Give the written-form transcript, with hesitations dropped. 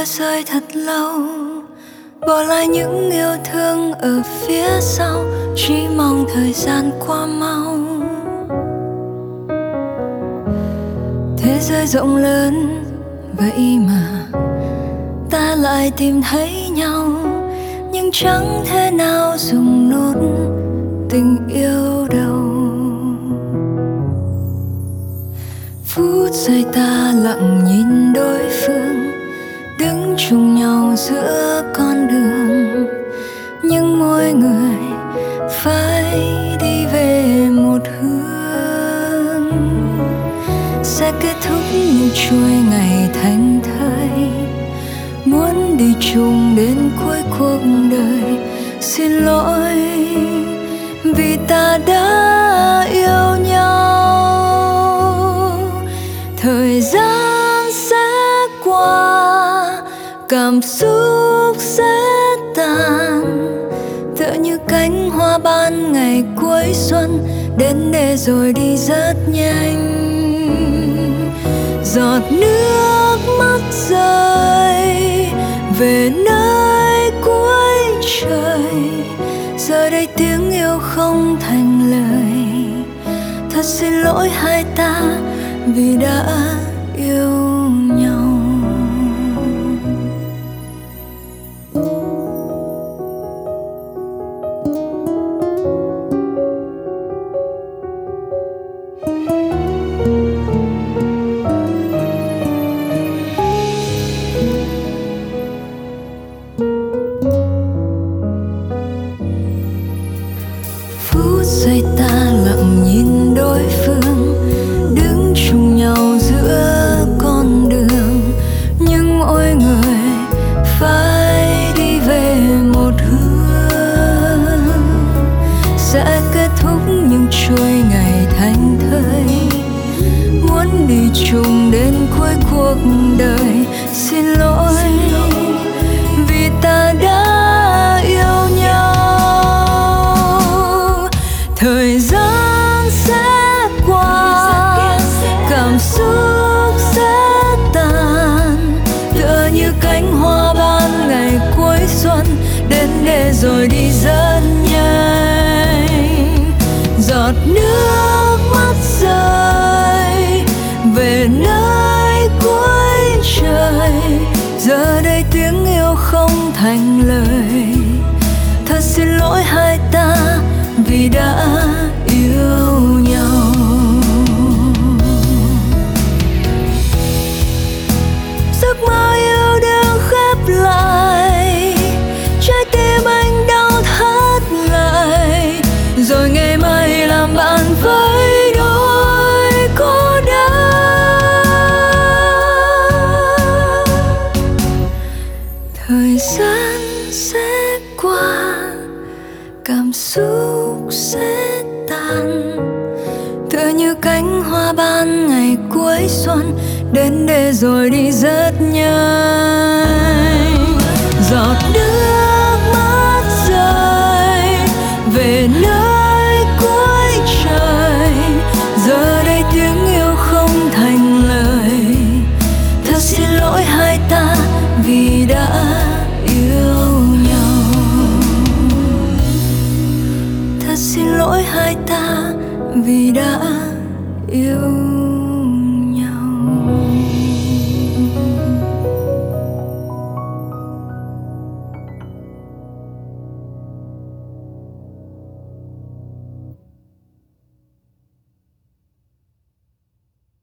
mưa rơi thật lâu, bỏ lại những yêu thương ở phía sau, chỉ mong thời gian qua mau. Thế giới rộng lớn vậy mà ta lại tìm thấy nhau, nhưng chẳng thể nào dùng nốt tình yêu đâu. Phút giây ta lặng nhìn đối phương, đứng chung nhau giữa con đường, nhưng mỗi người phải đi về một hướng. Sẽ kết thúc những chuỗi ngày thành thơi, muốn đi chung đến cuối cuộc đời. Xin lỗi vì ta đã yêu nhau. Thời gian sẽ qua, cảm xúc sẽ tàn, tựa như cánh hoa ban ngày cuối xuân, đến để rồi đi rất nhanh. Giọt nước mắt rơi về nơi cuối trời, giờ đây tiếng yêu không thành lời. Thật xin lỗi hai ta vì đã yêu nhau. Phút giây ta lặng nhìn đối phương, đứng chung nhau giữa con đường, nhưng mỗi người phải đi về một hướng. Sẽ kết thúc những chuỗi ngày thành thơi, muốn đi chung đến cuối cuộc đời. Xin lỗi vì ta đã yêu nhau. Thời gian sẽ qua, cảm xúc sẽ tàn, tựa như cánh hoa ban ngày cuối xuân, đến để rồi đi rất nhanh. Giọt nước mắt rơi về nơi cuối trời, giờ đây tiếng yêu không thành lời. Thật xin lỗi hai ta vì đã yêu nhau. Giấc mơ yêu đương khép lại, trái tim anh đau thắt lại, rồi ngày mai làm bạn với nỗi cô đơn. Thời gian sẽ qua, cảm xúc sẽ tàn, tựa như cánh hoa ban ngày cuối xuân, đến để rồi đi rất nhanh. Giọt nước mắt rơi về nơi cuối trời, giờ đây tiếng yêu không thành lời. Thật xin lỗi hai ta vì đã yêu nhau. Thật xin lỗi hai ta vì đã yêu